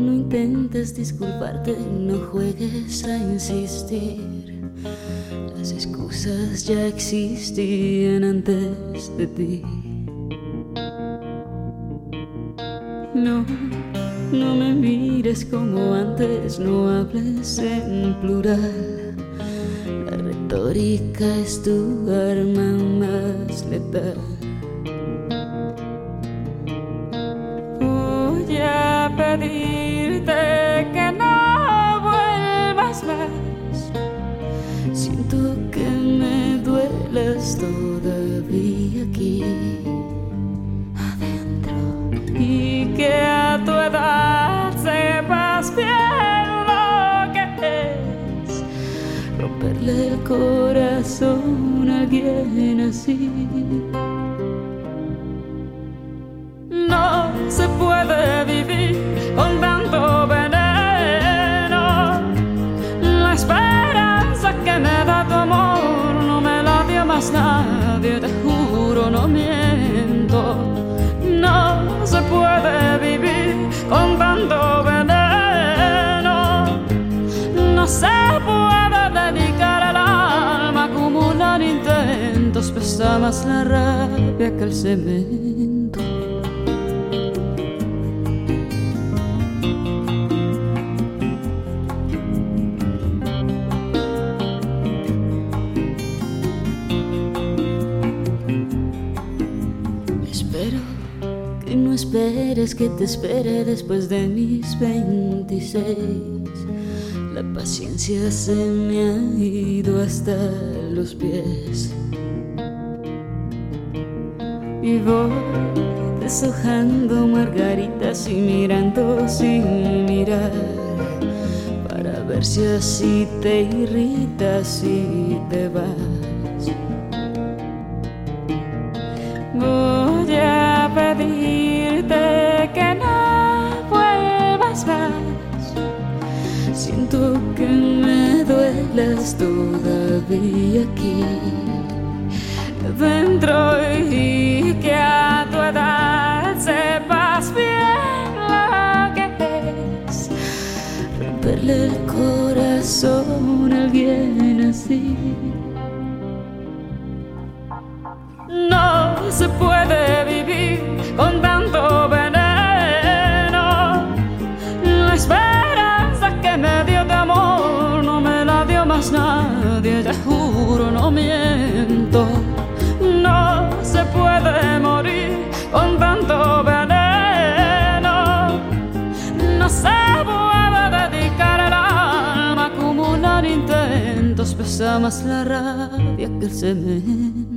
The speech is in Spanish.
No intentes disculparte, no juegues a insistir. Las excusas ya existían antes de ti. No, no me mires como antes, no hables en plural. La retórica es tu arma más letal. Voy a pedirte que no vuelvas más. Siento que me duelas todavía aquí adentro, y que a tu edad sepas bien lo que es romperle el corazón a alguien así. No se puede vivir con tanto veneno. La esperanza que me da tu amor no me la dio más nadie, te juro, no miento. No se puede vivir con tanto veneno. No se puede dedicar el alma a acumular intentos. Pesa más la rabia que el cemento. Espero que no esperes que te espere después de mis 26. La paciencia se me ha ido hasta los pies y voy deshojando margaritas y mirando sin mirar, para ver si así te irritas y te vas. Voy a pedirte que no vuelvas más. Siento que me duelas todavía aquí dentro, y que a tu edad sepas bien lo que es romperle el corazón a alguien así. No se puede vivir con tanto veneno. La esperanza que me dio tu amor no me la dio más nadie, te juro, no miento. No se puede morir con tanto veneno. No se puede dedicar el alma a acumular intentos. Pesa más la rabia que el cemento.